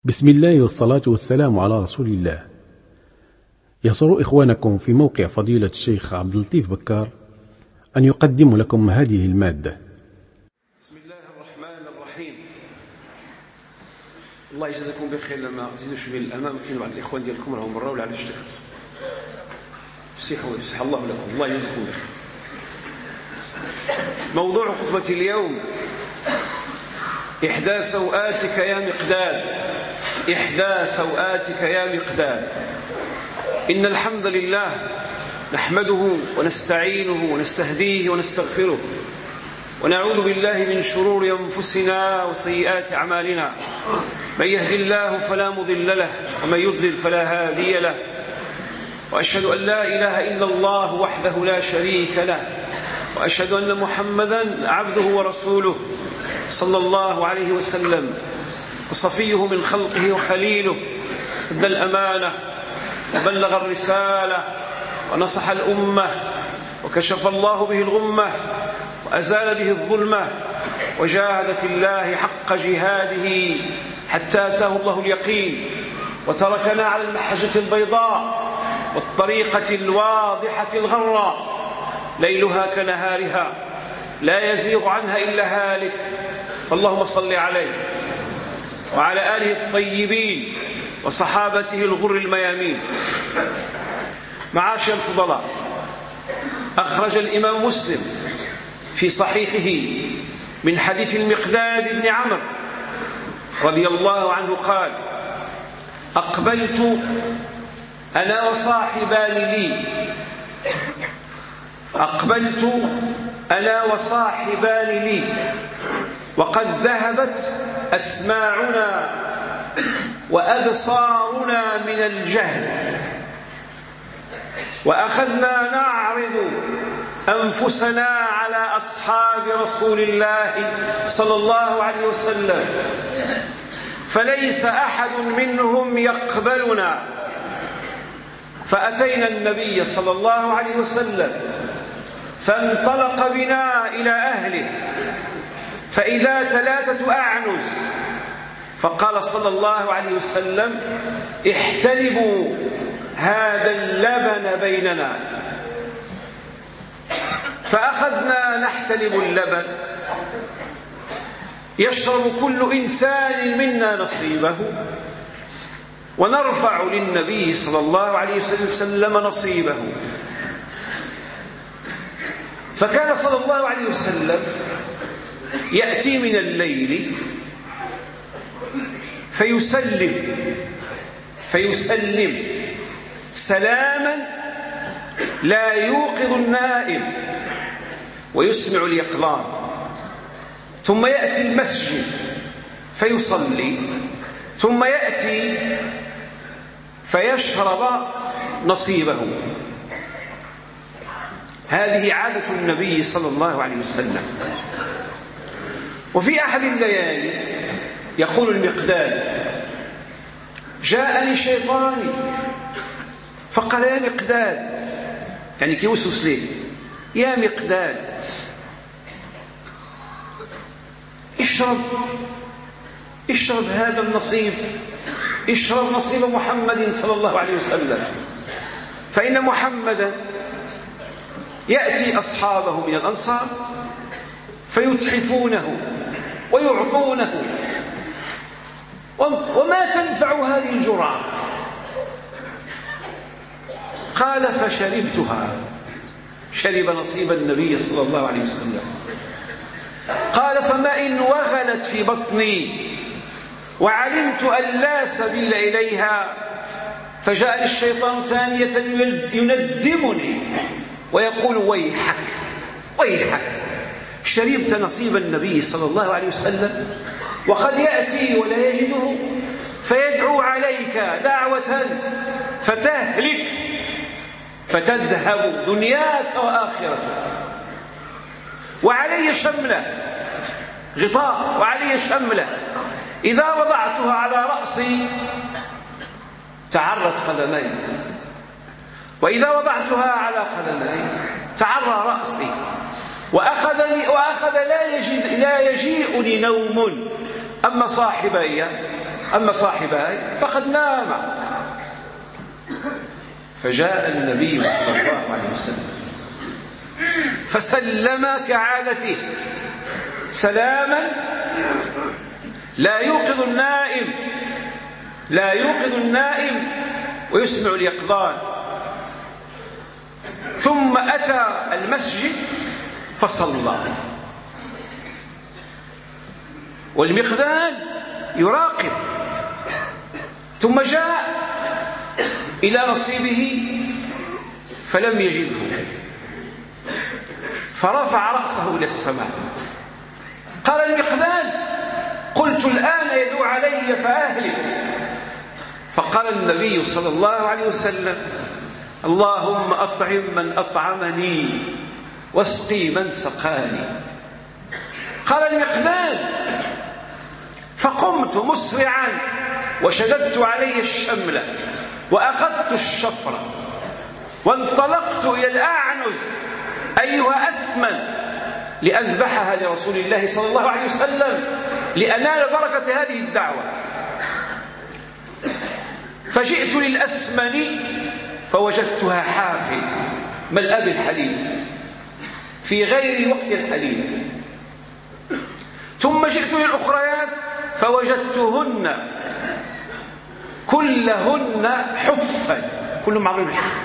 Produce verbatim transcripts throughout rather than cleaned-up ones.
بسم الله والصلاة والسلام على رسول الله. يسر إخوانكم في موقع فضيلة الشيخ عبد اللطيف بكار أن يقدم لكم هذه المادة. بسم الله الرحمن الرحيم. الله يجزاكم بخير. لما تزيدوا شويه للامام كاين بعض الاخوان ديالكم راهم برا ولا علاش اشتكت فسحوا يفسح الله لكم. الله يجزاكم بخير. موضوع خطبتي اليوم: إحدى سوآتك يا مقداد، إحدى سوآتك يا مقداد. إن الحمد لله نحمده ونستعينه ونستهديه ونستغفره، ونعوذ بالله من شرور أنفسنا وسيئات أعمالنا. من يهد الله فلا مضل له، ومن يضلل فلا هادي له. وأشهد أن لا إله إلا الله وحده لا شريك له، وأشهد أن محمدا عبده ورسوله صلى الله عليه وسلم، وصفيه من خلقه وخليله. أدى الأمانة وبلغ الرسالة ونصح الأمة، وكشف الله به الغمة، وأزال به الظلمة، وجاهد في الله حق جهاده حتى أتاه الله اليقين، وتركنا على المحجة البيضاء والطريقة الواضحة الغراء، ليلها كنهارها لا يزيغ عنها إلا هالك. فاللهم صل عليه وعلى آله الطيبين وصحابته الغر الميامين. معاشر الفضلاء، أخرج الإمام مسلم في صحيحه من حديث المقداد بن عمرو رضي الله عنه قال: أقبلت أنا وصاحبان لي أقبلت أنا وصاحبان لي وقد ذهبت أسماعنا وأبصارنا من الجهل، وأخذنا نعرض أنفسنا على أصحاب رسول الله صلى الله عليه وسلم، فليس أحد منهم يقبلنا. فأتينا النبي صلى الله عليه وسلم، فانطلق بنا إلى أهله، فإذا ثلاثة أعنز، فقال صلى الله عليه وسلم: احتلبوا هذا اللبن بيننا. فأخذنا نحتلب اللبن، يشرب كل إنسان منا نصيبه، ونرفع للنبي صلى الله عليه وسلم نصيبه. فكان صلى الله عليه وسلم يأتي من الليل فيسلم فيسلم سلاما لا يوقظ النائم ويسمع اليقظان، ثم يأتي المسجد فيصلي، ثم يأتي فيشرب نصيبه. هذه عادة النبي صلى الله عليه وسلم. وفي أحد الليالي يقول المقداد: جاءني شيطاني فقال: يا مقداد، يعني كيوسوس ليه، يا مقداد اشرب اشرب هذا النصيب، اشرب نصيب محمد صلى الله عليه وسلم، فإن محمدا يأتي أصحابه من الأنصار فيتحفونه ويعطونه، وما تنفع هذه الجرعة؟ قال: فشربتها. شرب نصيب النبي صلى الله عليه وسلم. قال: فما إن وغلت في بطني وعلمت أن لا سبيل إليها، فجاء الشيطان ثانية يندمني ويقول: ويحك ويحك، شربت نصيب النبي صلى الله عليه وسلم، وقد يأتي ولا يجده فيدعو عليك دعوة فتهلك فتذهب دنياك وآخرتك، وعلي شملة غطاء وعلي شملة، إذا وضعتها على رأسي تعرت قدمي، وإذا وضعتها على قدمي تعرى رأسي، وأخذني وأخذ لا يجيء لا يجيئني نوم. أما صاحبي أما صاحباي فقد نام. فجاء النبي صلى الله عليه وسلم فسلم كعادته سلاما لا يوقظ النائم لا يوقظ النائم ويسمع اليقظان. ثم أتى المسجد فصلى، والمقداد يراقب. ثم جاء إلى نصيبه فلم يجده، فرفع رأسه إلى السماء. قال المقداد: قلت الآن يدعو علي فأهلك. فقال النبي صلى الله عليه وسلم: اللهم أطعم من أطعمني واسقي من سقاني. قال المقداد: فقمت مسرعا وشددت علي الشمل وأخذت الشفرة وانطلقت إلى الأعنز أيها أسمن لأذبحها لرسول الله صلى الله عليه وسلم لأنال بركة هذه الدعوة. فجئت للأسمن فوجدتها حافل ملأ بالحليب في غير وقت الحليب. ثم جئت للأخريات فوجدتهن كلهن حفا، كلهم عاملين بالحف.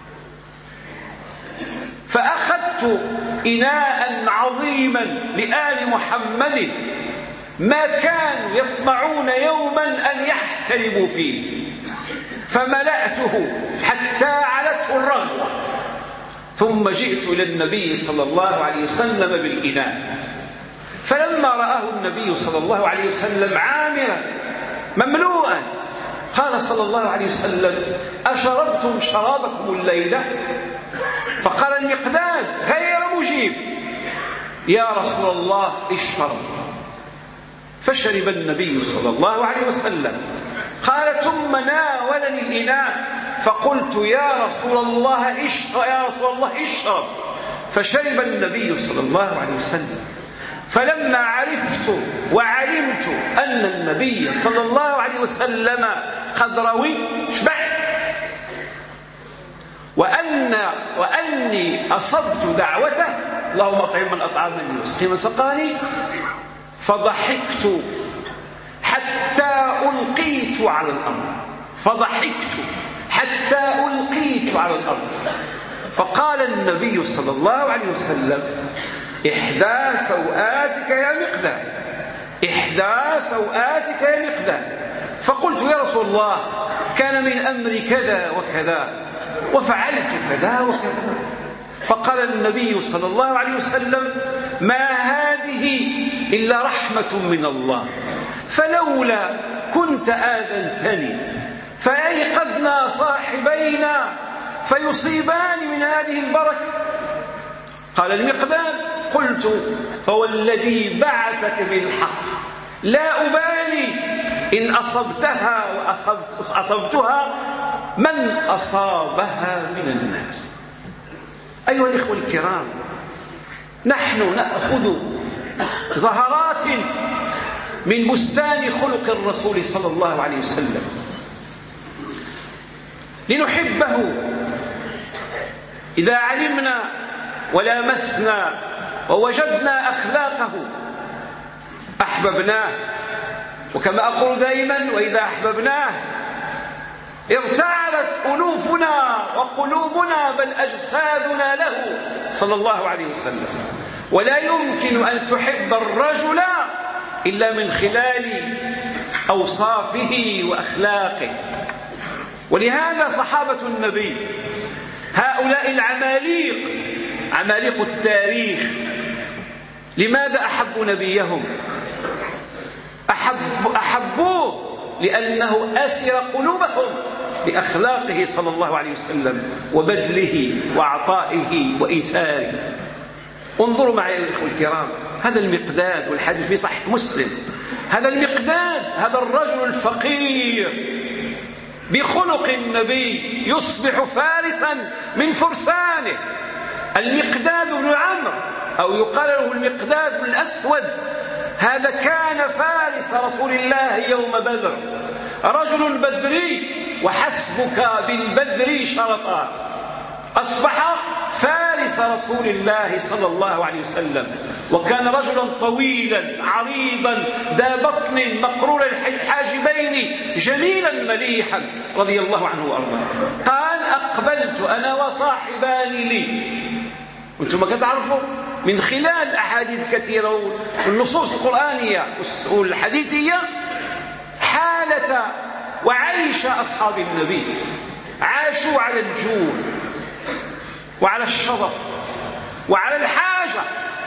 فأخذت إناء عظيما لآل محمد ما كانوا يطمعون يوما أن يحترموا فيه، فملأته حتى علته الرغوة. ثم جئت إلى النبي صلى الله عليه وسلم بالإناء، فلما رآه النبي صلى الله عليه وسلم عامرا مملوءا قال صلى الله عليه وسلم: أشربتم شرابكم الليلة؟ فقال المقداد غير مجيب: يا رسول الله اشرب. فشرب النبي صلى الله عليه وسلم. قال: ثم ناولني الإناء فقلت: يا رسول الله اشرب يا رسول الله اشرب. فشرب النبي صلى الله عليه وسلم. فلما عرفت وعلمت أن النبي صلى الله عليه وسلم قد روي شبعت، وأن وأني أصبت دعوته: اللهم أطعم من أطعمني واسقي من سقاني، فضحكت حتى ألقيت على الأرض فضحكت حتى ألقيت على الأرض. فقال النبي صلى الله عليه وسلم: إحدى سوآتك يا مقداد، إحدى سوآتك يا مقداد. فقلت: يا رسول الله كان من أمري كذا وكذا وفعلت كذا وكذا. فقال النبي صلى الله عليه وسلم: ما هذه إلا رحمة من الله، فلولا كنت آذنتني فأيقظنا صاحبينا فيصيبان من هذه البركة. قال المقداد: قلت: فوالذي بعثك بالحق لا أبالي إن أصبتها وأصبت أصبتها من أصابها من الناس. أيها الإخوة الكرام، نحن نأخذ زهرات من بستان خلق الرسول صلى الله عليه وسلم لنحبه. إذا علمنا ولامسنا ووجدنا أخلاقه أحببناه، وكما أقول دائما: وإذا أحببناه ارتعدت أنوفنا وقلوبنا بل أجسادنا له صلى الله عليه وسلم. ولا يمكن أن تحب الرجل إلا من خلال أوصافه وأخلاقه. ولهذا صحابة النبي هؤلاء العماليق، عماليق التاريخ، لماذا أحبوا نبيهم؟ أحب أحبوه لأنه أسر قلوبهم بأخلاقه صلى الله عليه وسلم وبذله وعطائه وإيثاره. انظروا معي يا الإخوة الكرام، هذا المقداد، والحديث في صحيح مسلم، هذا المقداد، هذا الرجل الفقير بخلق النبي يصبح فارسا من فرسانه. المقداد بن عمرو، أو يقال له المقداد بن الأسود، هذا كان فارس رسول الله يوم بدر، رجل بدري وحسبك بالبدر شرفا، أصبح فارس رسول الله صلى الله عليه وسلم. وكان رجلا طويلا عريضا ذا بطن مقرور الحاجبين جميلا مليحا رضي الله عنه وأرضاه. قال أقبلت أنا وصاحبان لي، وانتم كتعرفوا من خلال الأحاديث الكثيرة والنصوص القرآنية والحديثية حالة وعيش أصحاب النبي، عاشوا على الجوع وعلى الشرف وعلى الحاجة.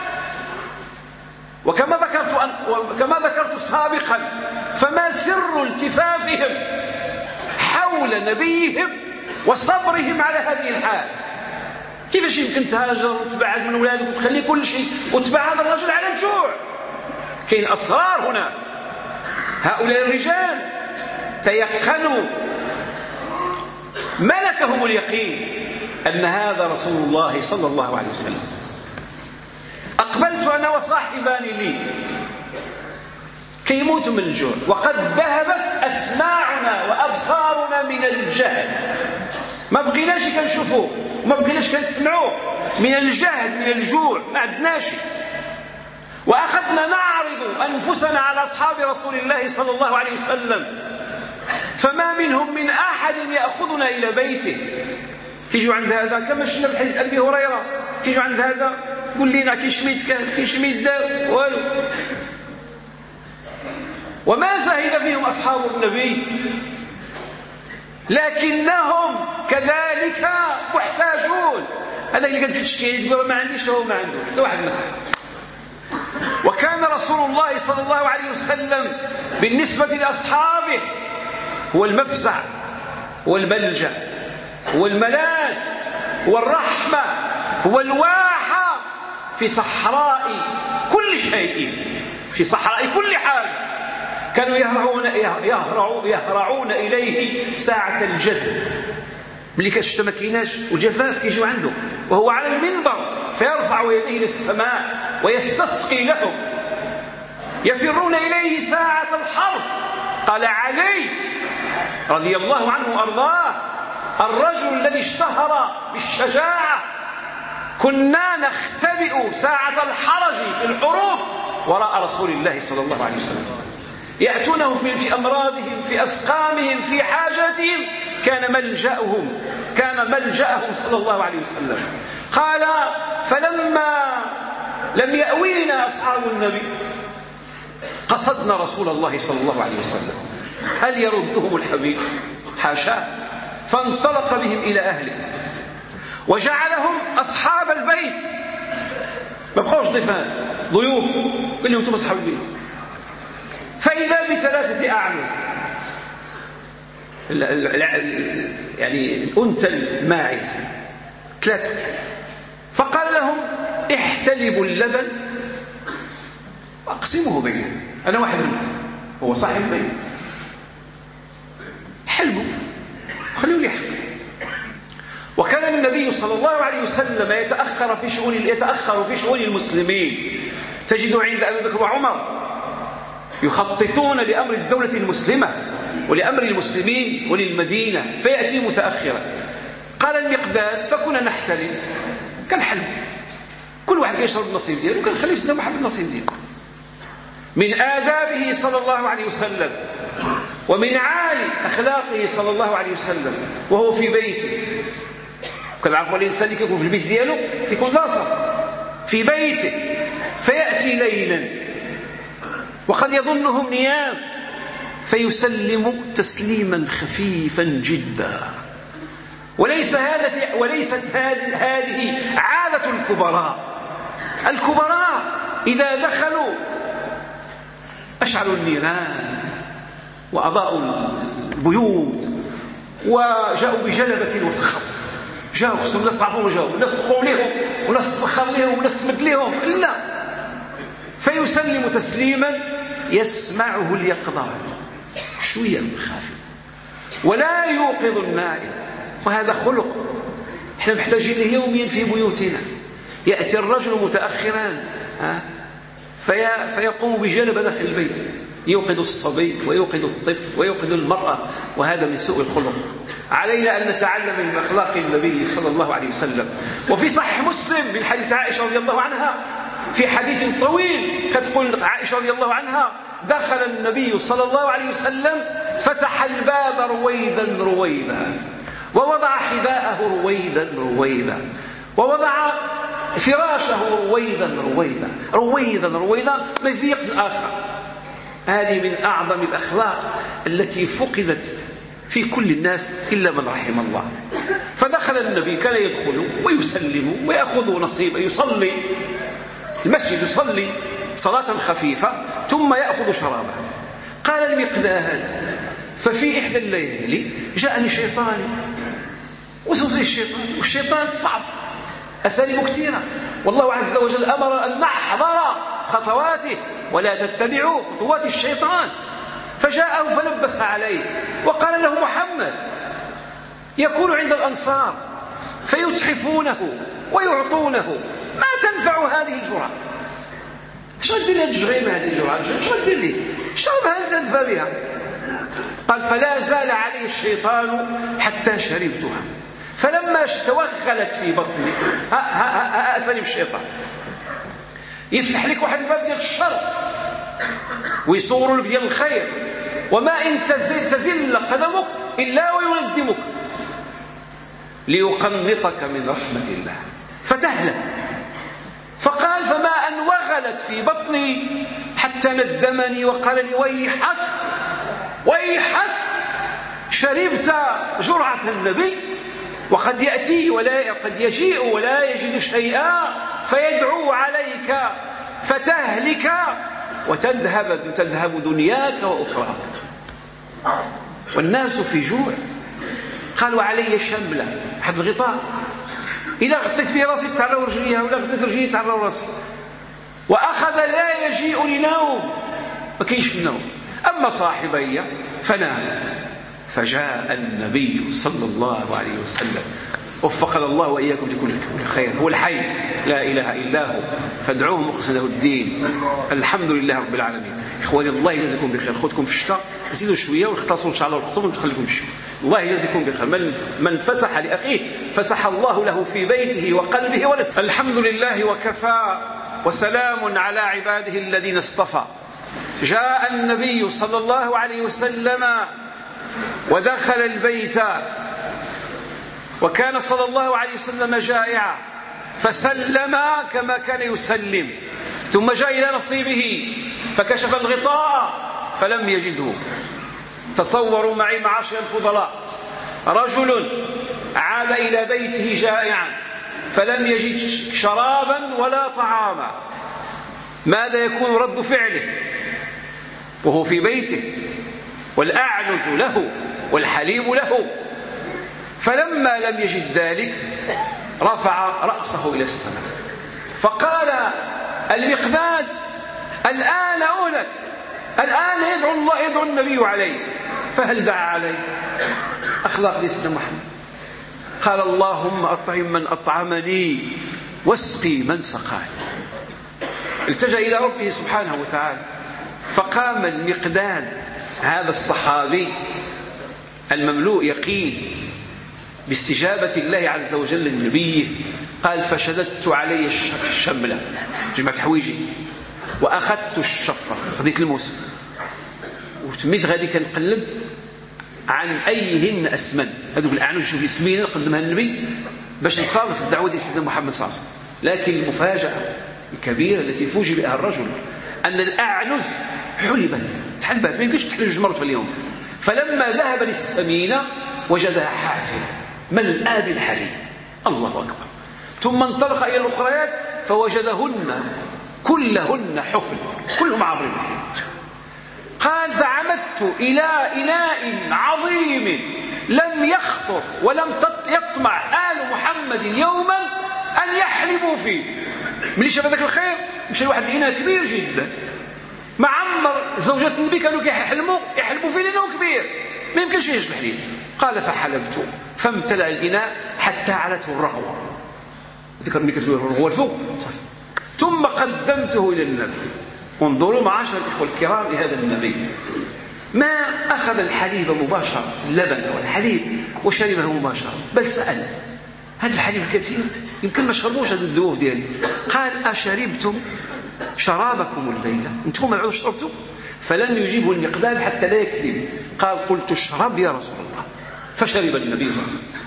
وكما ذكرت أن وكما ذكرت سابقا، فما سر التفافهم حول نبيهم وصبرهم على هذه الحال؟ كيفاش يمكن تهاجر وتبعد من اولادك وتخلي كل شيء وتبع هذا الرجل على الجوع؟ كاين اسرار هنا. هؤلاء الرجال تيقنوا، ملكهم اليقين أن هذا رسول الله صلى الله عليه وسلم. أقبلت أنا وصاحبان لي كيموت من الجوع، وقد ذهبت أسماعنا وأبصارنا من الجهل، ما بقيناش كنشوفوه وما بقيناش كنسمعوه من الجهل من الجوع، ما عندناش. وأخذنا نعرض أنفسنا على أصحاب رسول الله صلى الله عليه وسلم، فما منهم من أحد يأخذنا إلى بيته. كيجوا عند هذا كما شفنا في حديث أبي هريرة، كيجوا عند هذا قول لنا كي شميت كان كي شميت دار والو. وما زهد فيهم أصحاب النبي، لكنهم كذلك محتاجون. هذا اللي كان في تشكيل يقول ما عنديش هو ما عنده حتى واحد منهم. وكان رسول الله صلى الله عليه وسلم بالنسبة لأصحابه هو المفزع والملجأ والملاذ والرحمة والواحة في صحراء كل شيء، في صحراء كل حاجة. كانوا يهرعون, يهرعون, يهرعون إليه ساعة الجذب، ملي كتشتا ما كايناش والجفاف كيجيو عنده وهو على المنبر فيرفع يديه للسماء ويستسقي لهم. يفرون إليه ساعة الحرب. قال علي رضي الله عنه وأرضاه الرجل الذي اشتهر بالشجاعة، كنا نختبئ ساعة الحرج في الحروب وراء رسول الله صلى الله عليه وسلم، يأتونه في أمراضهم في أسقامهم في حاجاتهم، كان ملجأهم كان ملجأهم صلى الله عليه وسلم. قال فلما لم يأوينا أصحاب النبي قصدنا رسول الله صلى الله عليه وسلم، هل يردهم الحبيب؟ حاشاه. فانطلق بهم إلى أهله وجعلهم أصحاب البيت، ما بقوش ضيفان ضيوف، قال لهم أنتم أصحاب البيت. فإذا بثلاثة أعنز، يعني الأنثى الماعز ثلاثة. فقال لهم احتلبوا اللبن واقسموه بينهم، أنا واحد منهم هو صاحب البيت، حلبوا خليه يحكي. وكان النبي صلى الله عليه وسلم يتأخر في شؤون يتأخر في شؤون المسلمين. تجد عند أبي بكر وعمر يخططون لأمر الدولة المسلمة ولأمر المسلمين وللمدينة، فيأتي متأخرا. قال المقداد فكنا نحتلم، كان حلم كل واحد يشرب النصيب دياله وكان خليه يسلم واحد النصيب دياله. من آدابه صلى الله عليه وسلم ومن عالي أخلاقه صلى الله عليه وسلم وهو في بيته. كنعرفوا الإنسان اللي يكون في البيت دياله يكون لاصق في بيته، فيأتي ليلا وقد يظنهم نيام فيسلم تسليما خفيفا جدا. وليس هذا وليست هذه عادة الكبراء. الكبراء إذا دخلوا أشعلوا النيران وأضاءوا البيوت وجاءوا بجلبة وسخر، جاءوا خصهم ناس تعرفهم وجاءوا ناس تقوم لهم وناس تسخر لهم وناس تمد لهم، لا، فيسلم تسليما يسمعه اليقظة شوية خافت ولا يوقظ النائم. وهذا خلق احنا محتاجين له يوميا في بيوتنا. يأتي الرجل متأخرا في فيقوم بجلب داخل البيت، يوقظ الصبي ويوقظ الطفل ويوقظ المرأة، وهذا من سوء الخلق. علينا أن نتعلم من أخلاق النبي صلى الله عليه وسلم. وفي صحيح مسلم من حديث عائشة رضي الله عنها، في حديث طويل كتقول عائشة رضي الله عنها: دخل النبي صلى الله عليه وسلم فتح الباب رويدا رويدا، ووضع حذاءه رويدا رويدا، ووضع فراشه رويدا رويدا رويدا رويدا ما يفيق الآخر. هذه من أعظم الأخلاق التي فقدت في كل الناس إلا من رحم الله. فدخل النبي كان يدخل ويسلم ويأخذ نصيبه، يصلي المسجد، يصلي صلاة خفيفة ثم يأخذ شرابه. قال المقداد: ففي إحدى الليالي جاءني شيطان، وسوسي الشيطان، والشيطان صعب، أساليب كثيرة، والله عز وجل أمر أن نحذر خطواته ولا تتبعوا خطوات الشيطان. فجاءه فلبس عليه وقال له: محمد يكون عند الأنصار فيتحفونه ويعطونه، ما تنفع هذه الجرعة؟ ايش غدير لي هذه الجغيمة، هذه الجرعة ايش غدير لي؟ شربها أنت تنفى بها. قال: فلا زال عليه الشيطان حتى شربتها، فلما توغلت في بطني، أساليب الشيطان، يفتح لك واحد الباب ديال الشر ويصور لك ديال الخير، وما إن تزل قدمك إلا ويندمك، ليقنطك من رحمة الله فتهلك. فقال: فما أن وغلت في بطني حتى ندمني وقال لي: ويحك ويحك، شربت جرعة النبي، وقد يأتي ولا قد يجيء ولا يجد شيئا فيدعو عليك فتهلك وتذهب تذهب دنياك وأخراك، والناس في جوع. قال: وعلي شملة، حد الغطاء، إذا غطيت به راسي تعرض رجليها، ولا غطيت رجلي تعرض راسي، وأخذ لا يجيء لنوم، ما كاينش النوم. أما صاحبي فنام. فجاء النبي صلى الله عليه وسلم، وفقنا الله وإياكم لكل خير، هو الحي لا إله إلا هو، فادعوه مخلصا له الدين. الحمد لله رب العالمين. إخواني الله يجزيكم بخير، خذكم في الشتاء، زيدوا شوية ونختصروا إن شاء الله الخطوب ونخليكم شوية. الله يجزيكم بخير. من, من فسح لأخيه فسح الله له في بيته وقلبه ولسه. الحمد لله وكفى، وسلام على عباده الذين اصطفى. جاء النبي صلى الله عليه وسلم ودخل البيت، وكان صلى الله عليه وسلم جائعا، فسلم كما كان يسلم، ثم جاء إلى نصيبه فكشف الغطاء فلم يجده. تصوروا معي معاشر الفضلاء، رجل عاد إلى بيته جائعا فلم يجد شرابا ولا طعاما، ماذا يكون رد فعله وهو في بيته والأعنز له والحليب له؟ فلما لم يجد ذلك رفع رأسه إلى السماء فقال: المقداد الآن أولك، الآن يدعو الله، يدعو النبي عليه. فهل دعا عليه؟ أخلاق سيدنا محمد. قال: اللهم أطعم من أطعمني واسقي من سقاني. التجأ إلى ربه سبحانه وتعالى. فقام المقداد هذا الصحابي المملوء يقين باستجابة الله عز وجل لنبيه، قال: فشددت علي الشملة، جمعت حويجي، وأخذت الشفرة، خذيت الموسم، وتميت غادي كنقلب عن أيهن أسمن، هذوك الأعنج شوف اسمين قدمها النبي باش نصادف الدعوة ديال سيدنا محمد صلى الله عليه وسلم. لكن المفاجأة الكبيرة التي فوجئ بها الرجل أن الأعنز حلبت، تحلبت، ما يمكنش تحلب جوج مرات في اليوم. فلما ذهب للسمينة وجدها حافلة ملآ بالحليب، الله أكبر. ثم انطلق إلى الأخريات فوجدهن كلهن حفل، كلهم عظيم. قال: فعمدت إلى إناء عظيم لم يخطر ولم يطمع آل محمد يوما أن يحلبوا فيه. ملي شاف ذاك الخير مشى لواحد الإناء كبير جدا معمر، زوجات النبي كانوا كيحلموا يحلبوا فيه لأنه كبير ما يمكنش يجد الحليب. قال: فحلبت فامتلأ الإناء حتى علته الرغوة، ذكر ملي كتقول الرغوة الفوق، ثم قدمته إلى النبي انظروا معاشر الإخوة الكرام لهذا النبي، ما أخذ الحليب مباشرة، اللبن والحليب وشربه مباشرة، بل سأل هذا الحليب الكثير يمكن ما شربوش هذا الذوف ديالي، قال أشربتم شرابكم الليلة؟ أنتم ما عودوا شربتم؟ فلم يجيبه المقداد حتى لا يكذب، قال قلت اشرب يا رسول الله، فشرب النبي صلى الله عليه وسلم.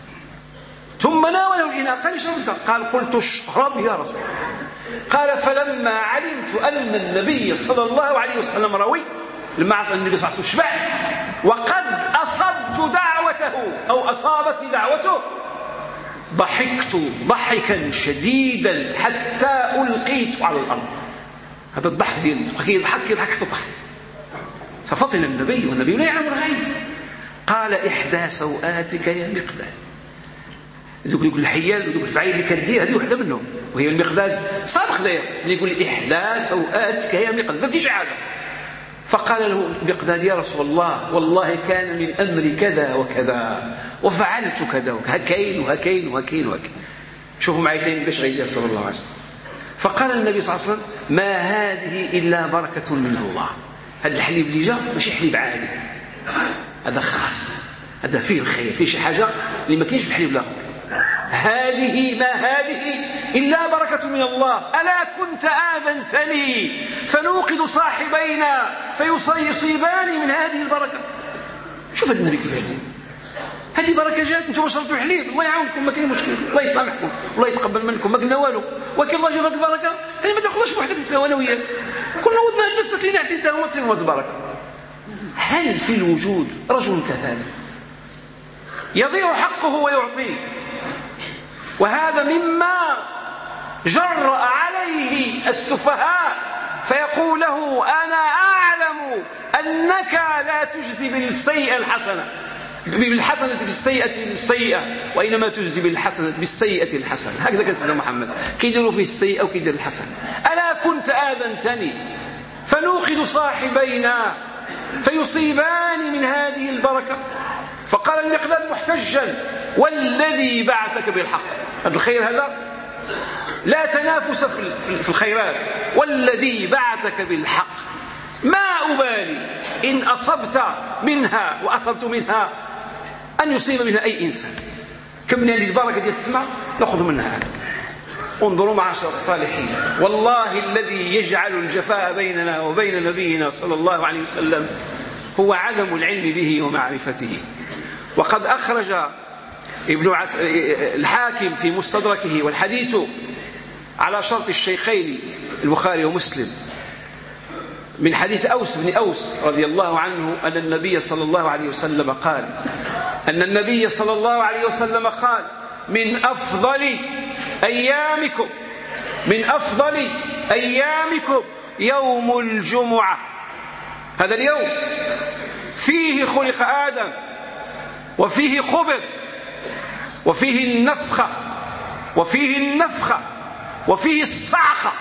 ثم ناوله الإناء قال اشرب، قال قلت اشرب يا رسول الله. قال فلما علمت أن النبي صلى الله عليه وسلم روي، لما عرف النبي صلى الله عليه وسلم شبع وقد أصبت دعوته أو أصابتني دعوته، ضحكت ضحكا شديدا حتى ألقيت على الأرض. هذا الضحك ديال يضحك يضحك حتى ضحك. ففطن النبي والنبي لا يعلم الغيب، قال إحدى سوآتك يا مقداد. ذوك يقول الحيال وذوك الفعيل اللي كدير هذه وحده منهم، وهي المقداد صار خدايا اللي يقول إحدى سوآتك يا مقداد، درتي شي حاجه. فقال له المقداد يا رسول الله والله كان من أمري كذا وكذا وفعلت كذا وكذا، هكين وهكين وهكين وهكين. شوفوا معي تاني باش غيدير صلى الله عليه وسلم. فقال النبي صلى الله عليه وسلم ما هذه إلا بركة من الله. هذا الحليب اللي جاء ماشي حليب عادي، هذا خاص، هذا فيه الخير، فيه شي حاجة اللي ما كاينش في الحليب الآخر. هذه ما هذه إلا بركة من الله، ألا كنت آذنتني فنوقد صاحبينا فيصيبان من هذه البركة. شوف النبي كيف يهدي، هذه بركة جات، انتم شربتوا حليب، الله يعاونكم ما كاين مشكل، الله يسامحكم، الله يتقبل منكم، ما قلنا والو، ولكن الله جاب لك البركة، ثاني ما تاخذهاش بوحدك انت وانا وياك، كل نوض نفسك اللي نعسي انت هو تصير هذه البركة. هل في الوجود رجل كذلك يضيع حقه ويعطيه؟ وهذا مما جرأ عليه السفهاء فيقول له أنا أعلم أنك لا تجزي بالسيئة الحسنة بالحسنة بالسيئة السيئة، وإنما تجزي بالحسنة بالسيئة الحسنة. هكذا كان سيدنا محمد كيديروا فيه السيئة وكيدير الحسنة. ألا كنت آذنتني فنوقد صاحبينا فيصيبان من هذه البركة؟ فقال المقداد محتجا والذي بعثك بالحق، هذا الخير هذا لا تنافس في الخيرات، والذي بعثك بالحق ما أبالي إن أصبت منها وأصبت منها أن يصيب منها أي إنسان. كم من هذه البركة ديال السماء نأخذ منها. انظروا معاشر الصالحين، والله الذي يجعل الجفاء بيننا وبين نبينا صلى الله عليه وسلم هو عدم العلم به ومعرفته. وقد أخرج ابن عس... الحاكم في مستدركه والحديث على شرط الشيخين البخاري ومسلم من حديث أوس بن أوس رضي الله عنه أن النبي صلى الله عليه وسلم قال أن النبي صلى الله عليه وسلم قال من أفضل أيامكم من أفضل أيامكم يوم الجمعة. هذا اليوم فيه خلق آدم وفيه قبض وفيه النفخة وفيه النفخة وفيه الصعقة،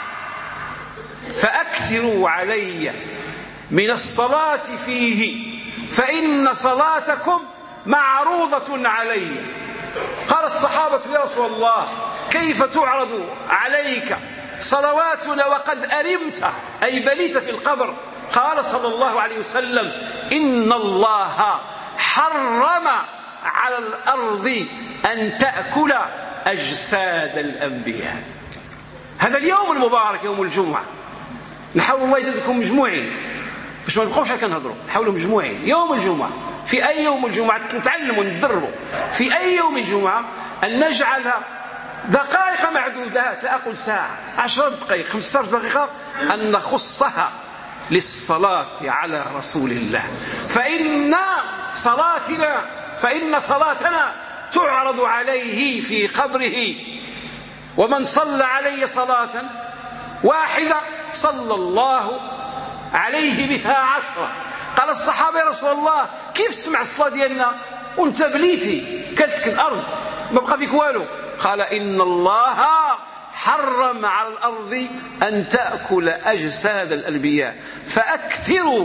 فأكثروا علي من الصلاة فيه فإن صلاتكم معروضة علي. قال الصحابة يا رسول الله كيف تعرض عليك صلواتنا وقد أرمت أي بليت في القبر؟ قال صلى الله عليه وسلم إن الله حرم على الأرض أن تأكل أجساد الأنبياء. هذا اليوم المبارك يوم الجمعة نحاول الله يزيدكم مجموعين باش ما نبقاوش هكا نهضروا، نحاولوا مجموعين يوم الجمعة. في أي يوم الجمعة نتعلموا ندربوا في أي يوم الجمعة أن نجعلها دقائق معدودات، لا أقول ساعة، عشرة دقائق، خمسة عشر دقيقة، أن نخصها للصلاة على رسول الله. فإن صلاتنا فإن صلاتنا تعرض عليه في قبره، ومن صلى علي صلاة واحدة صلى الله عليه بها عشرة. قال الصحابة يا رسول الله كيف تسمع الصلاة ديالنا وانت بليتي كلتك الأرض ما بقى فيك والو؟ قال إن الله حرم على الأرض أن تأكل أجساد الأنبياء فأكثروا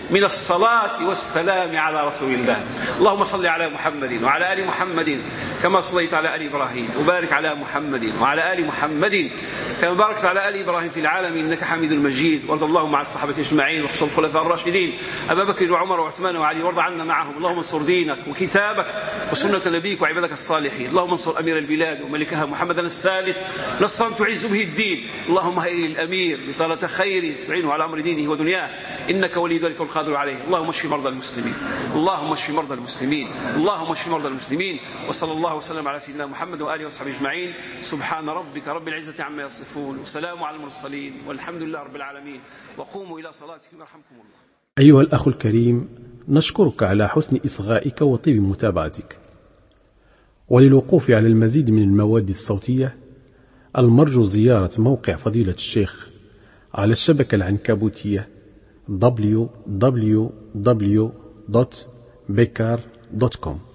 من الصلاة والسلام على رسول الله. اللهم صل على محمد وعلى آل محمد كما صليت على آل إبراهيم، وبارك على محمد وعلى آل محمد كما باركت على آل إبراهيم في العالمين إنك حميد مجيد. وارض اللهم عن الصحابة أجمعين وخصوصا الخلفاء الراشدين أبا بكر وعمر وعثمان وعلي، وارض عنا معهم. اللهم انصر دينك وكتابك وسنة نبيك وعبادك الصالحين. اللهم انصر أمير البلاد وملكها محمدا الثالث نصرا تعز به الدين. اللهم هيئ الأمير بطالة خير تعينه على أمر دينه ودنياه، إنك ولي ذلك والقادر عليه. اللهم اشف مرضى المسلمين، اللهم اشف مرضى المسلمين، اللهم اشف مرضى المسلمين. وصلى الله وسلم على سيدنا محمد وآله وصحبه أجمعين. سبحان ربك رب العزة عما يصفون وسلام على المرسلين والحمد لله رب العالمين. وقوموا إلى صلاتكم يرحمكم الله. أيها الأخ الكريم، نشكرك على حسن إصغائك وطيب متابعتك. وللوقوف على المزيد من المواد الصوتية المرجو زيارة موقع فضيلة الشيخ على الشبكة العنكبوتية دبليو دبليو دبليو دوت بكار دوت كوم.